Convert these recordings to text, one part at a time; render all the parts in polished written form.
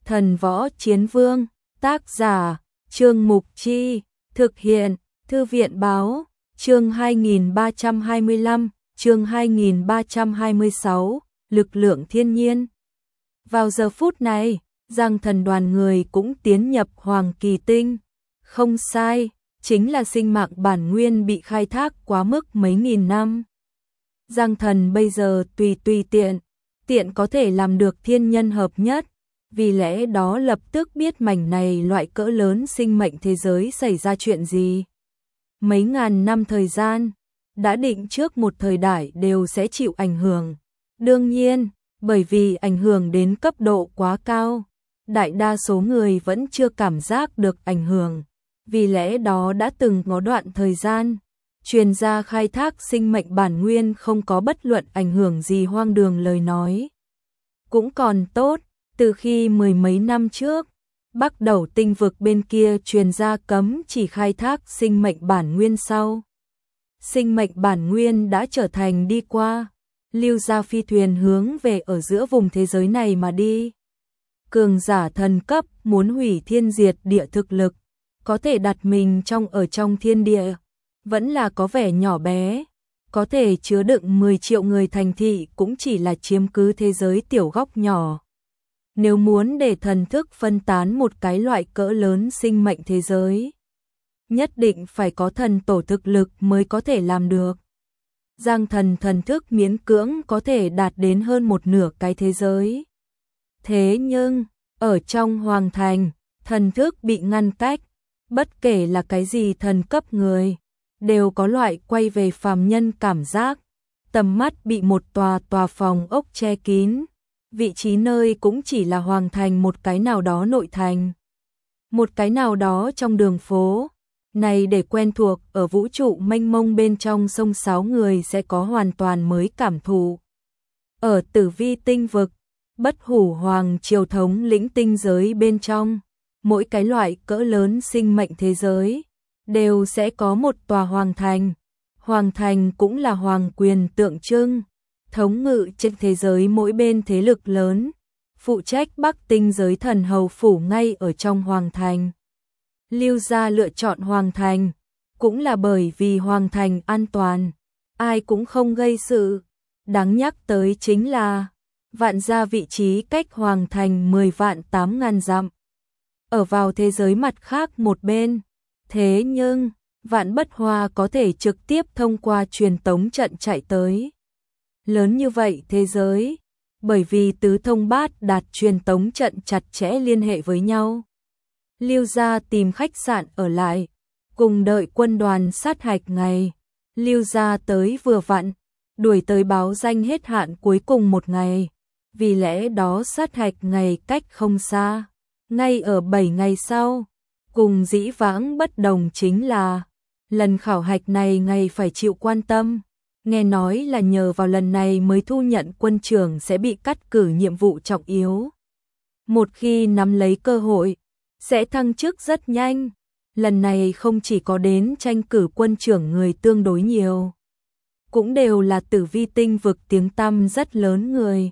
Thần Võ Chiến Vương, tác giả, Trương Mục Chi, thực hiện, Thư viện Báo, chương 2325, chương 2326, lực lượng thiên nhiên. Vào giờ phút này, Giang Thần đoàn người cũng tiến nhập Hoàng Kỳ Tinh. Không sai, chính là sinh mạng bản nguyên bị khai thác quá mức mấy nghìn năm. Giang Thần bây giờ tùy tiện có thể làm được thiên nhân hợp nhất, vì lẽ đó lập tức biết mảnh này loại cỡ lớn sinh mệnh thế giới xảy ra chuyện gì. Mấy ngàn năm thời gian, đã định trước một thời đại đều sẽ chịu ảnh hưởng. Đương nhiên, bởi vì ảnh hưởng đến cấp độ quá cao, đại đa số người vẫn chưa cảm giác được ảnh hưởng. Vì lẽ đó đã từng có đoạn thời gian, truyền ra khai thác sinh mệnh bản nguyên không có bất luận ảnh hưởng gì hoang đường lời nói. Cũng còn tốt, từ khi mười mấy năm trước, Bắc Đầu tinh vực bên kia truyền ra cấm chỉ khai thác sinh mệnh bản nguyên sau. Sinh mệnh bản nguyên đã trở thành đi qua, lưu ra phi thuyền hướng về ở giữa vùng thế giới này mà đi. Cường giả thần cấp muốn hủy thiên diệt địa thực lực, có thể đặt mình ở trong thiên địa, vẫn là có vẻ nhỏ bé, có thể chứa đựng 10 triệu người thành thị cũng chỉ là chiếm cứ thế giới tiểu góc nhỏ. Nếu muốn để thần thức phân tán một cái loại cỡ lớn sinh mệnh thế giới, nhất định phải có thần tổ thực lực mới có thể làm được. Giang Thần thần thức miễn cưỡng có thể đạt đến hơn một nửa cái thế giới. Thế nhưng, ở trong hoàng thành, thần thức bị ngăn cách, bất kể là cái gì thần cấp người, đều có loại quay về phàm nhân cảm giác, tầm mắt bị một tòa phòng ốc che kín, vị trí nơi cũng chỉ là hoàng thành một cái nào đó nội thành, một cái nào đó trong đường phố. Này để quen thuộc ở vũ trụ mênh mông bên trong sông sáo người sẽ có hoàn toàn mới cảm thụ. Ở Tử Vi tinh vực, Bất Hủ Hoàng triều thống lĩnh tinh giới bên trong, mỗi cái loại cỡ lớn sinh mệnh thế giới đều sẽ có một tòa hoàng thành. Hoàng thành cũng là hoàng quyền tượng trưng, thống ngự trên thế giới mỗi bên thế lực lớn, phụ trách Bắc tinh giới thần hầu phủ ngay ở trong hoàng thành. Lưu gia lựa chọn hoàng thành, cũng là bởi vì hoàng thành an toàn, ai cũng không gây sự. Đáng nhắc tới chính là, Vạn gia vị trí cách hoàng thành 10.800 dặm. Ở vào thế giới mặt khác một bên, thế nhưng, Vạn Bất Hoa có thể trực tiếp thông qua truyền tống trận chạy tới. Lớn như vậy thế giới, bởi vì tứ thông bát đạt truyền tống trận chặt chẽ liên hệ với nhau. Lưu gia tìm khách sạn ở lại, cùng đợi quân đoàn sát hạch ngày. Lưu gia tới vừa vặn, đuổi tới báo danh hết hạn cuối cùng một ngày. Vì lẽ đó sát hạch ngày cách không xa, ngay ở 7 ngày sau. Cùng dĩ vãng bất đồng chính là, lần khảo hạch này ngày phải chịu quan tâm. Nghe nói là nhờ vào lần này mới thu nhận quân trưởng sẽ bị cắt cử nhiệm vụ trọng yếu. Một khi nắm lấy cơ hội, sẽ thăng chức rất nhanh. Lần này không chỉ có đến tranh cử quân trưởng người tương đối nhiều, cũng đều là Tử Vi tinh vực tiếng tăm rất lớn người.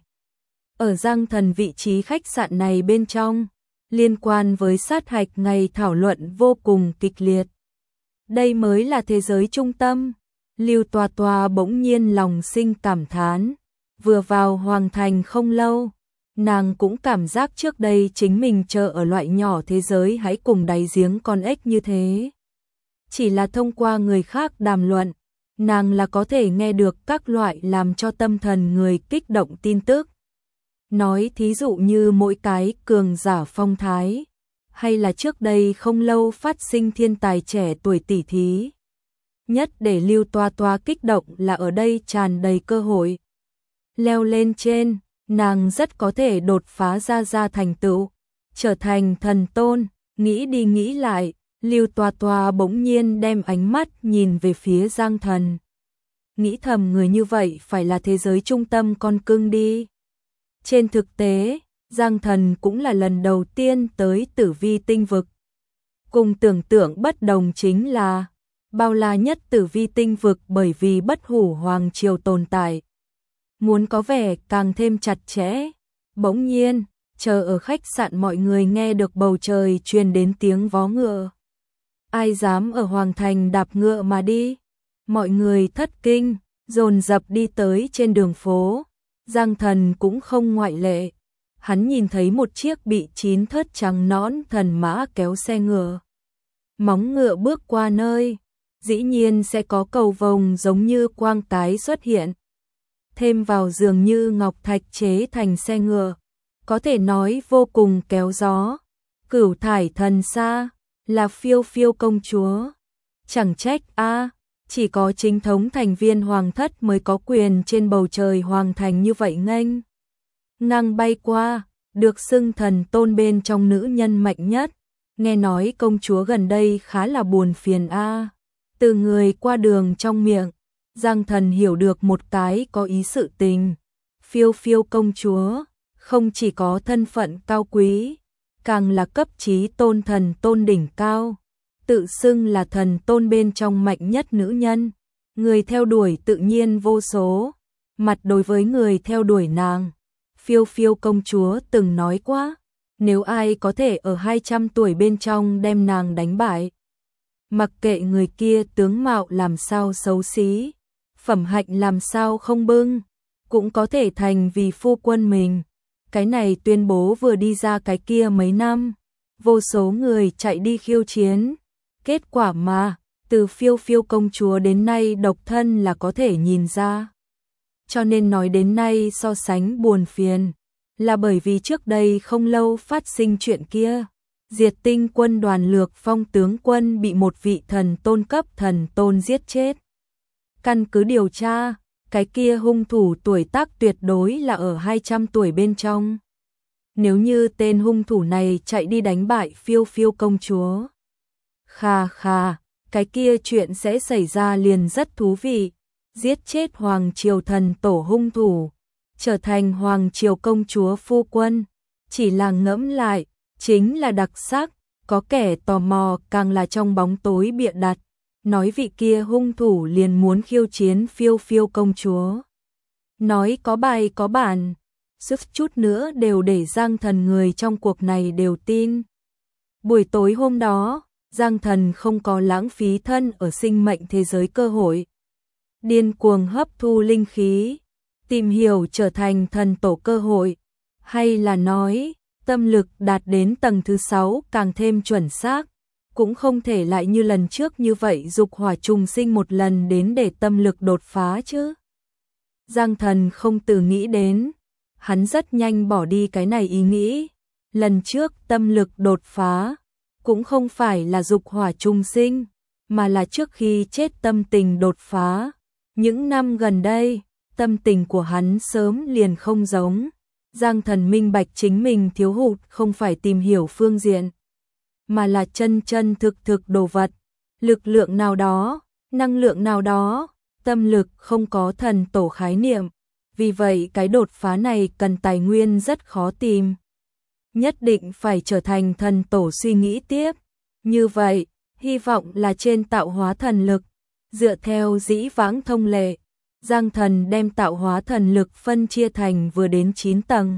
Ở Giang Thần vị trí khách sạn này bên trong, liên quan với sát hạch ngày thảo luận vô cùng kịch liệt. Đây mới là thế giới trung tâm. Lưu Toa bỗng nhiên lòng sinh cảm thán, vừa vào hoàng thành không lâu, nàng cũng cảm giác trước đây chính mình chờ ở loại nhỏ thế giới hãy cùng đáy giếng con ếch như thế. Chỉ là thông qua người khác đàm luận, nàng là có thể nghe được các loại làm cho tâm thần người kích động tin tức. Nói thí dụ như mỗi cái cường giả phong thái, hay là trước đây không lâu phát sinh thiên tài trẻ tuổi tỷ thí. Nhất để Lưu Toa kích động là ở đây tràn đầy cơ hội. Leo lên trên, nàng rất có thể đột phá ra thành tựu, trở thành thần tôn. Nghĩ đi nghĩ lại, Lưu Toa bỗng nhiên đem ánh mắt nhìn về phía Giang Thần. Nghĩ thầm người như vậy phải là thế giới trung tâm con cưng đi. Trên thực tế, Giang Thần cũng là lần đầu tiên tới Tử Vi tinh vực. Cùng tưởng tượng bất đồng chính là, bao la nhất Tử Vi tinh vực bởi vì Bất Hủ Hoàng triều tồn tại, muốn có vẻ càng thêm chặt chẽ. Bỗng nhiên, Chờ ở khách sạn mọi người nghe được bầu trời truyền đến tiếng vó ngựa. Ai dám ở Hoàng Thành đạp ngựa mà đi? Mọi người thất kinh, dồn dập đi tới trên đường phố. Giang Thần cũng không ngoại lệ. Hắn nhìn thấy một chiếc bị 9 thớt trắng nõn thần mã kéo xe ngựa. Móng ngựa bước qua nơi, dĩ nhiên sẽ có cầu vồng giống như quang tái xuất hiện. Thêm vào dường như ngọc thạch chế thành xe ngựa, có thể nói vô cùng kéo gió. Cửu thải thần xa, là Phiêu Phiêu công chúa. Chẳng trách a, chỉ có chính thống thành viên hoàng thất mới có quyền trên bầu trời hoàng thành như vậy nghênh ngang bay qua, được xưng thần tôn bên trong nữ nhân mạnh nhất. Nghe nói công chúa gần đây khá là buồn phiền a. Từ người qua đường trong miệng, Giang Thần hiểu được một cái có ý sự tình. Phiêu Phiêu công chúa không chỉ có thân phận cao quý, càng là cấp chí tôn thần tôn đỉnh cao, tự xưng là thần tôn bên trong mạnh nhất nữ nhân, người theo đuổi tự nhiên vô số. Mặt đối với người theo đuổi nàng, Phiêu Phiêu công chúa từng nói quá, nếu ai có thể ở 200 tuổi bên trong đem nàng đánh bại, mặc kệ người kia tướng mạo làm sao xấu xí, phẩm hạnh làm sao không bưng, cũng có thể thành vì phu quân mình. Cái này tuyên bố vừa đi ra cái kia mấy năm, vô số người chạy đi khiêu chiến. Kết quả mà, từ Phiêu Phiêu công chúa đến nay độc thân là có thể nhìn ra. Cho nên nói đến nay so sánh buồn phiền, là bởi vì trước đây không lâu phát sinh chuyện kia. Diệt Tinh quân đoàn Lược Phong tướng quân bị một vị thần tôn cấp thần tôn giết chết. Căn cứ điều tra, cái kia hung thủ tuổi tác tuyệt đối là ở 200 tuổi bên trong. Nếu như tên hung thủ này chạy đi đánh bại Phiêu Phiêu công chúa, khà khà, cái kia chuyện sẽ xảy ra liền rất thú vị. Giết chết Hoàng Triều thần tổ hung thủ, trở thành Hoàng Triều công chúa phu quân, chỉ là ngẫm lại, chính là đặc sắc. Có kẻ tò mò càng là trong bóng tối bịa đặt, nói vị kia hung thủ liền muốn khiêu chiến Phiêu Phiêu công chúa. Nói có bài có bản, sức chút nữa đều để Giang Thần người trong cuộc này đều tin. Buổi tối hôm đó, Giang Thần không có lãng phí thân ở sinh mệnh thế giới cơ hội. Điên cuồng hấp thu linh khí, tìm hiểu trở thành thần tổ cơ hội, hay là nói, tâm lực đạt đến tầng thứ 6 càng thêm chuẩn xác, cũng không thể lại như lần trước như vậy dục hỏa trùng sinh một lần đến để tâm lực đột phá chứ. Giang Thần không từ nghĩ đến, hắn rất nhanh bỏ đi cái này ý nghĩ. Lần trước tâm lực đột phá, cũng không phải là dục hỏa trùng sinh, mà là trước khi chết tâm tình đột phá. Những năm gần đây, tâm tình của hắn sớm liền không giống. Giang Thần minh bạch chính mình thiếu hụt không phải tìm hiểu phương diện, mà là chân chân thực thực đồ vật, lực lượng nào đó, năng lượng nào đó, tâm lực không có thần tổ khái niệm. Vì vậy cái đột phá này cần tài nguyên rất khó tìm. Nhất định phải trở thành thần tổ suy nghĩ tiếp. Như vậy, hy vọng là trên tạo hóa thần lực. Dựa theo dĩ vãng thông lệ, Giang Thần đem tạo hóa thần lực phân chia thành vừa đến 9 tầng.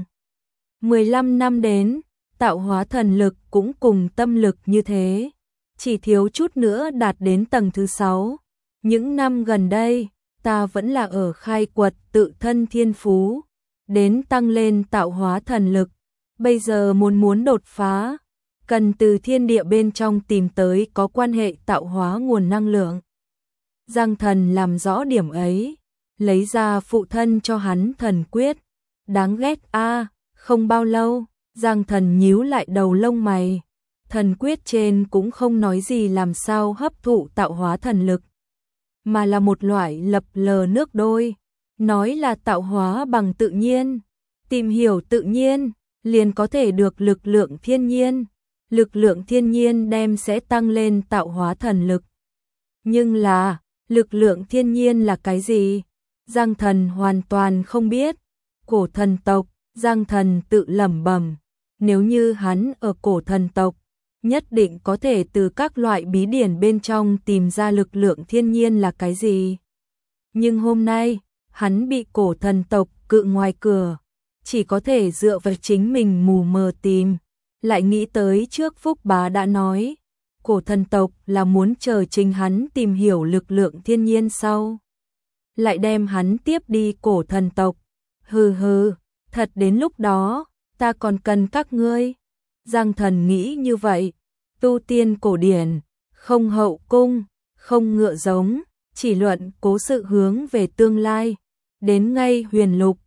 15 năm đến, tạo hóa thần lực cũng cùng tâm lực như thế, chỉ thiếu chút nữa đạt đến tầng thứ 6. Những năm gần đây, ta vẫn là ở khai quật tự thân thiên phú, đến tăng lên tạo hóa thần lực. Bây giờ muốn đột phá, cần từ thiên địa bên trong tìm tới có quan hệ tạo hóa nguồn năng lượng. Giang Thần làm rõ điểm ấy, lấy ra phụ thân cho hắn thần quyết. Đáng ghét a, không bao lâu, Giang Thần nhíu lại đầu lông mày. Thần quyết trên cũng không nói gì làm sao hấp thụ tạo hóa thần lực, mà là một loại lập lờ nước đôi, nói là tạo hóa bằng tự nhiên, tìm hiểu tự nhiên, liền có thể được lực lượng thiên nhiên. Lực lượng thiên nhiên đem sẽ tăng lên tạo hóa thần lực. Nhưng là, lực lượng thiên nhiên là cái gì? Giang Thần hoàn toàn không biết. Cổ thần tộc, Giang Thần tự lẩm bẩm, nếu như hắn ở cổ thần tộc, nhất định có thể từ các loại bí điển bên trong tìm ra lực lượng thiên nhiên là cái gì. Nhưng hôm nay, hắn bị cổ thần tộc cự ngoài cửa, chỉ có thể dựa vào chính mình mù mờ tìm. Lại nghĩ tới trước Phúc Bá đã nói, cổ thần tộc là muốn chờ chính hắn tìm hiểu lực lượng thiên nhiên sau. Lại đem hắn tiếp đi cổ thần tộc. Hừ hừ, thật đến lúc đó, ta còn cần các ngươi. Giang Thần nghĩ như vậy, tu tiên cổ điển, không hậu cung, không ngựa giống, chỉ luận cố sự hướng về tương lai. Đến ngay huyền lục,